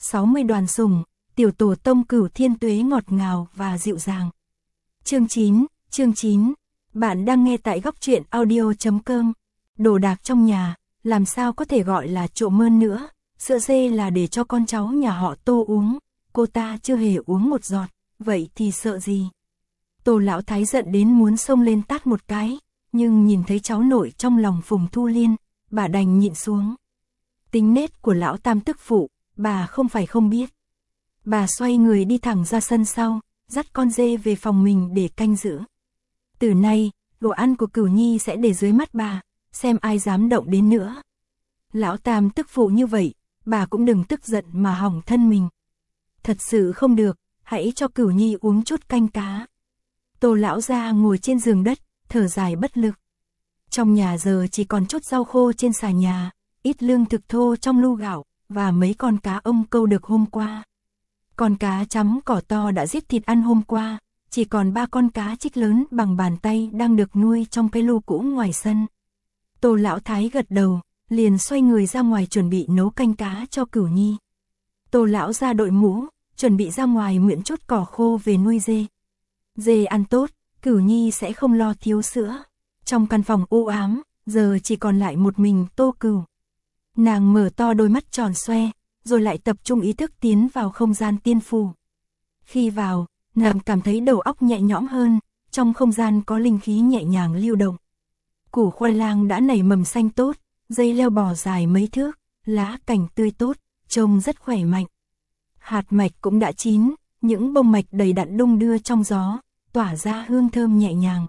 60 đoàn sủng, tiểu tổ tông Cửu Thiên Tuế ngọt ngào và dịu dàng. Chương 9, bạn đang nghe tại góc truyện audio.com. Đồ đạc trong nhà, làm sao có thể gọi là trộm mơn nữa, sữa dê là để cho con cháu nhà họ Tô uống, cô ta chưa hề uống một giọt, vậy thì sợ gì. Tô lão thái giận đến muốn xông lên tát một cái, nhưng nhìn thấy cháu nội trong lòng Phùng Thu Liên, bà đành nhịn xuống. Tính nết của lão tam tức phụ, bà không phải không biết. Bà xoay người đi thẳng ra sân sau, dắt con dê về phòng mình để canh giữ. Từ nay, đồ ăn của Cửu Nhi sẽ để dưới mắt bà, xem ai dám động đến nữa. Lão tam tức phụ như vậy, bà cũng đừng tức giận mà hỏng thân mình. Thật sự không được, hãy cho Cửu Nhi uống chút canh cá. Tô lão gia ngồi trên giường đất, thở dài bất lực. Trong nhà giờ chỉ còn chút rau khô trên xà nhà, ít lương thực thô trong lu gạo, và mấy con cá ông câu được hôm qua. Con cá chấm cỏ to đã giết thịt ăn hôm qua, chỉ còn 3 con cá trích lớn bằng bàn tay đang được nuôi trong cái lu cũ ngoài sân. Tô lão thái gật đầu, liền xoay người ra ngoài chuẩn bị nấu canh cá cho Cửu Nhi. Tô lão ra đội mũ, chuẩn bị ra ngoài mượn chút cỏ khô về nuôi dê. Dê ăn tốt, Cửu Nhi sẽ không lo thiếu sữa. Trong căn phòng u ám, giờ chỉ còn lại một mình Tô Cửu. Nàng mở to đôi mắt tròn xoe, rồi lại tập trung ý thức tiến vào không gian tiên phù. Khi vào, nàng cảm thấy đầu óc nhẹ nhõm hơn, trong không gian có linh khí nhẹ nhàng lưu động. Củ khoai lang đã nảy mầm xanh tốt, dây leo bò dài mấy thước, lá cành tươi tốt, trông rất khỏe mạnh. Hạt mạch cũng đã chín, những bông mạch đầy đặn đung đưa trong gió, tỏa ra hương thơm nhẹ nhàng.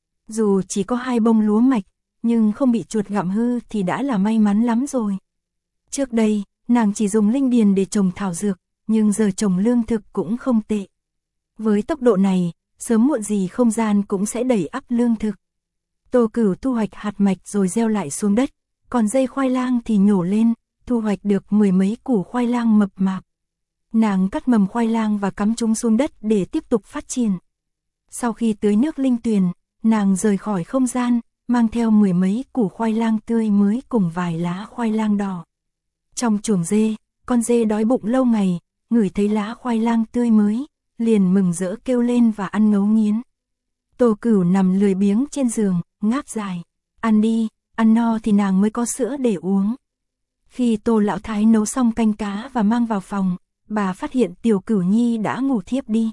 Dù chỉ có 2 bông lúa mạch, nhưng không bị chuột gặm hư thì đã là may mắn lắm rồi. Trước đây, nàng chỉ dùng linh điền để trồng thảo dược, nhưng giờ trồng lương thực cũng không tệ. Với tốc độ này, sớm muộn gì không gian cũng sẽ đẩy ắp lương thực. Tô Cửu thu hoạch hạt mạch rồi gieo lại xuống đất, còn dây khoai lang thì nhổ lên, thu hoạch được 10 mấy củ khoai lang mập mạp. Nàng cắt mầm khoai lang và cắm chúng xuống đất để tiếp tục phát triển. Sau khi tưới nước linh tuyền, nàng rời khỏi không gian, mang theo 10 mấy củ khoai lang tươi mới cùng vài lá khoai lang đỏ. Trong chuồng dê, con dê đói bụng lâu ngày, ngửi thấy lá khoai lang tươi mới, liền mừng rỡ kêu lên và ăn ngấu nghiến. Tô Cửu nằm lười biếng trên giường, ngáp dài. Ăn đi, ăn no thì nàng mới có sữa để uống. Khi Tô lão thái nấu xong canh cá và mang vào phòng, bà phát hiện tiểu Cửu Nhi đã ngủ thiếp đi.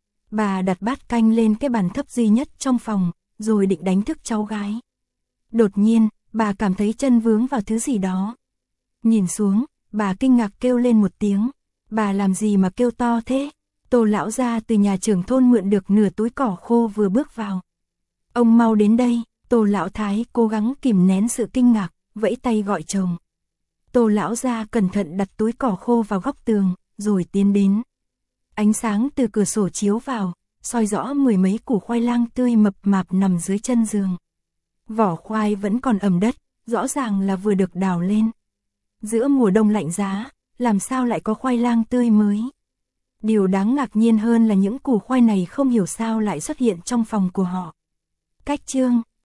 Bà đặt bát canh lên cái bàn thấp duy nhất trong phòng, rồi định đánh thức cháu gái. Đột nhiên, bà cảm thấy chân vướng vào thứ gì đó. Nhìn xuống, bà kinh ngạc kêu lên một tiếng. Bà làm gì mà kêu to thế? Tô lão gia từ nhà trưởng thôn mượn được nửa túi cỏ khô vừa bước vào. Ông mau đến đây. Tô lão thái cố gắng kìm nén sự kinh ngạc, vẫy tay gọi chồng. Tô lão gia cẩn thận đặt túi cỏ khô vào góc tường, rồi tiến đến. Ánh sáng từ cửa sổ chiếu vào, soi rõ 10 mấy củ khoai lang tươi mập mạp nằm dưới chân giường. Vỏ khoai vẫn còn ẩm đất, rõ ràng là vừa được đào lên. Giữa mùa đông lạnh giá, làm sao lại có khoai lang tươi mới? Điều đáng ngạc nhiên hơn là những củ khoai này không hiểu sao lại xuất hiện trong phòng của họ. Cách chương